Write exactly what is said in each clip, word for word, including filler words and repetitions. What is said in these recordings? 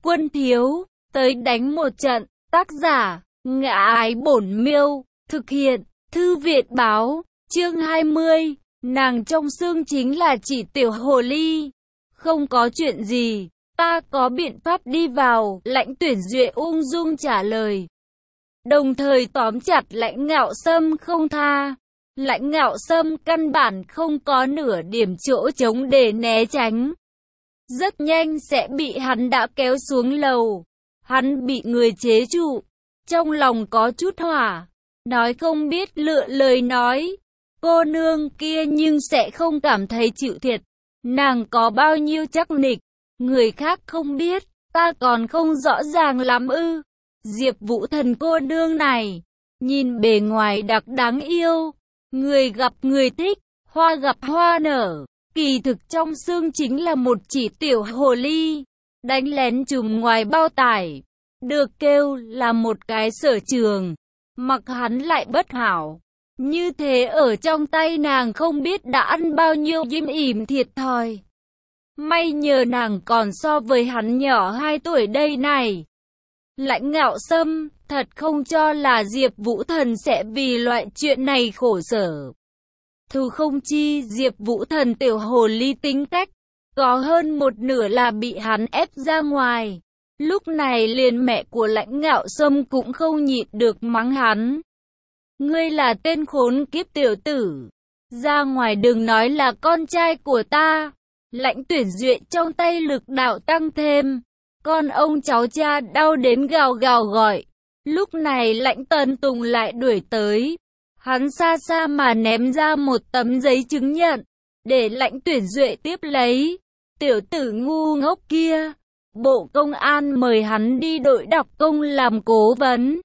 Quân thiếu, tới đánh một trận. Tác giả, Ngã Ái Bổn Miêu. Thực hiện, Thư viện báo. Chương hai mươi. Nàng trong xương chính là chỉ tiểu hồ ly. Không có chuyện gì, ta có biện pháp đi vào. Lãnh Tuyển Duệ ung dung trả lời. Đồng thời tóm chặt Lãnh Ngạo Sâm không tha. Lãnh Ngạo Sâm căn bản không có nửa điểm chỗ trống để né tránh. Rất nhanh sẽ bị hắn đã kéo xuống lầu. Hắn bị người chế trụ. Trong lòng có chút hỏa. Nói không biết lựa lời nói. Cô nương kia nhưng sẽ không cảm thấy chịu thiệt. Nàng có bao nhiêu chắc nịch. Người khác không biết. Ta còn không rõ ràng lắm ư. Diệp Vũ Thần cô nương này. Nhìn bề ngoài đặc đáng yêu. Người gặp người thích. Hoa gặp hoa nở. Kỳ thực trong xương chính là một chỉ tiểu hồ ly. Đánh lén trùm ngoài bao tải. Được kêu là một cái sở trường. Mặc hắn lại bất hảo. Như thế ở trong tay nàng không biết đã ăn bao nhiêu im ỉm thiệt thòi. May nhờ nàng còn so với hắn nhỏ hai tuổi đây này. Lãnh Ngạo Sâm thật không cho là Diệp Vũ Thần sẽ vì loại chuyện này khổ sở. Thù không chi Diệp Vũ Thần tiểu hồ ly tính cách. Có hơn một nửa là bị hắn ép ra ngoài. Lúc này liền mẹ của Lãnh Ngạo Sâm cũng không nhịn được mắng hắn. Ngươi là tên khốn kiếp tiểu tử. Ra ngoài đừng nói là con trai của ta. Lãnh Tuyển Duệ trong tay lực đạo tăng thêm. Con ông cháu cha đau đến gào gào gọi. Lúc này Lãnh Tần Tùng lại đuổi tới. Hắn xa xa mà ném ra một tấm giấy chứng nhận. Để Lãnh Tuyển Duệ tiếp lấy. Tiểu tử ngu ngốc kia. Bộ Công an mời hắn đi đội đặc công làm cố vấn.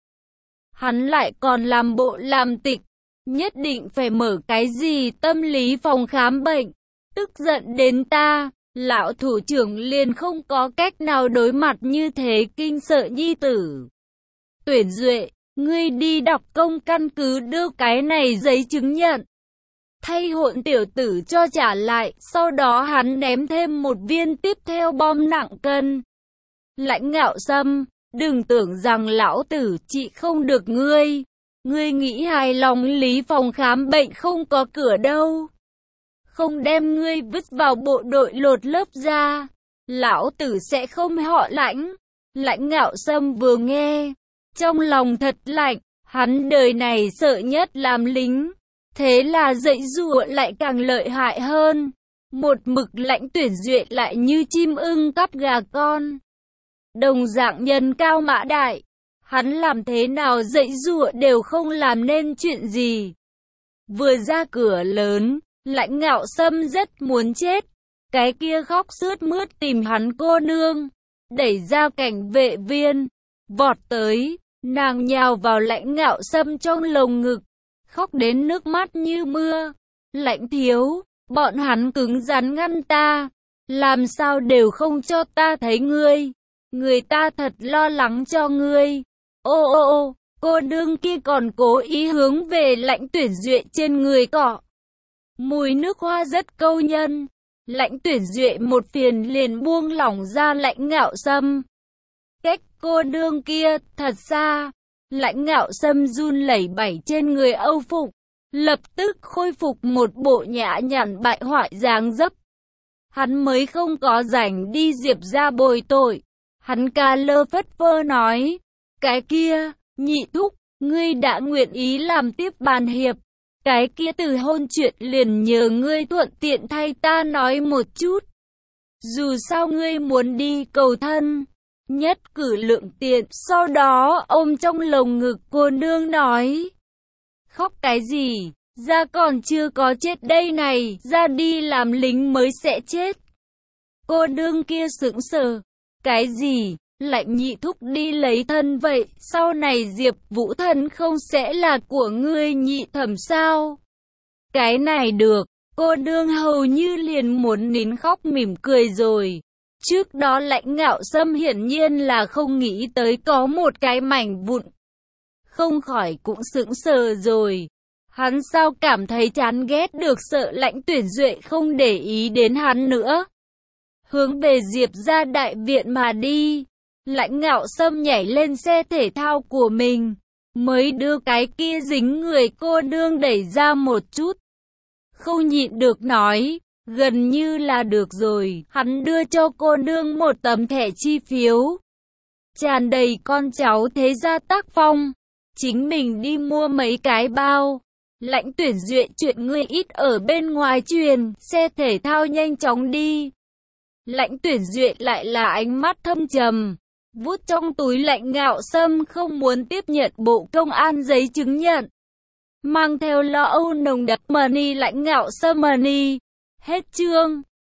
Hắn lại còn làm bộ làm tịch. Nhất định phải mở cái gì tâm lý phòng khám bệnh. Tức giận đến ta. Lão thủ trưởng liền không có cách nào đối mặt như thế kinh sợ nhi tử. Tuyển Duệ, ngươi đi đọc công căn cứ đưa cái này giấy chứng nhận. Thay hỗn tiểu tử cho trả lại, sau đó hắn ném thêm một viên tiếp theo bom nặng cân. Lãnh Ngạo Sâm, đừng tưởng rằng lão tử trị không được ngươi. Ngươi nghĩ hài lòng lý phòng khám bệnh không có cửa đâu. Không đem ngươi vứt vào bộ đội lột lớp ra. Lão tử sẽ không họ Lãnh. Lãnh Ngạo Sâm vừa nghe. Trong lòng thật lạnh. Hắn đời này sợ nhất làm lính. Thế là dạy dụa lại càng lợi hại hơn. Một mực Lãnh Tuyển Duệ lại như chim ưng cắp gà con. Đồng dạng nhân cao mã đại. Hắn làm thế nào dạy dụa đều không làm nên chuyện gì. Vừa ra cửa lớn. Lãnh Ngạo Sâm rất muốn chết. Cái kia khóc sướt mướt tìm hắn cô nương. Đẩy ra cảnh vệ viên. Vọt tới. Nàng nhào vào Lãnh Ngạo Sâm trong lồng ngực. Khóc đến nước mắt như mưa. Lãnh thiếu. Bọn hắn cứng rắn ngăn ta. Làm sao đều không cho ta thấy ngươi. Người ta thật lo lắng cho ngươi. Ô ô ô. Cô nương kia còn cố ý hướng về Lãnh Tuyển Duệ trên người cọ. Mùi nước hoa rất câu nhân. Lãnh Tuyển Duệ một phiền liền buông lỏng ra Lãnh Ngạo Sâm. Cách cô nương kia thật xa. Lãnh Ngạo Sâm run lẩy bẩy trên người âu phục. Lập tức khôi phục một bộ nhã nhặn bại hoại dáng dấp. Hắn mới không có rảnh đi Diệp ra bồi tội. Hắn ca lơ phất phơ nói. Cái kia, nhị thúc, ngươi đã nguyện ý làm tiếp bàn hiệp. Cái kia từ hôn chuyện liền nhờ ngươi thuận tiện thay ta nói một chút. Dù sao ngươi muốn đi cầu thân. Nhất cử lượng tiện. Sau đó ôm trong lồng ngực cô nương nói. Khóc cái gì? Ra còn chưa có chết đây này. Ra đi làm lính mới sẽ chết. Cô nương kia sững sờ. Cái gì? Lãnh nhị thúc đi lấy thân vậy. Sau này Diệp Vũ Thần không sẽ là của ngươi nhị thẩm sao? Cái này được. Cô nương hầu như liền muốn nín khóc mỉm cười rồi. Trước đó Lãnh Ngạo Sâm hiển nhiên là không nghĩ tới có một cái mảnh vụn. Không khỏi cũng sững sờ rồi. Hắn sao cảm thấy chán ghét được sợ Lãnh Tuyển Duệ không để ý đến hắn nữa. Hướng về Diệp ra đại viện mà đi. Lãnh Ngạo Sâm nhảy lên xe thể thao của mình, mới đưa cái kia dính người cô nương đẩy ra một chút. Không nhịn được nói, gần như là được rồi, hắn đưa cho cô nương một tấm thẻ chi phiếu. Tràn đầy con cháu thế gia tác phong, chính mình đi mua mấy cái bao. Lãnh Tuyển Duyệt chuyện ngươi ít ở bên ngoài truyền, xe thể thao nhanh chóng đi. Lãnh Tuyển Duyệt lại là ánh mắt thâm trầm, vút trong túi Lãnh Ngạo Sâm không muốn tiếp nhận bộ công an giấy chứng nhận. Mang theo lo âu nồng đặc money Lãnh Ngạo Sâm money. Hết chương.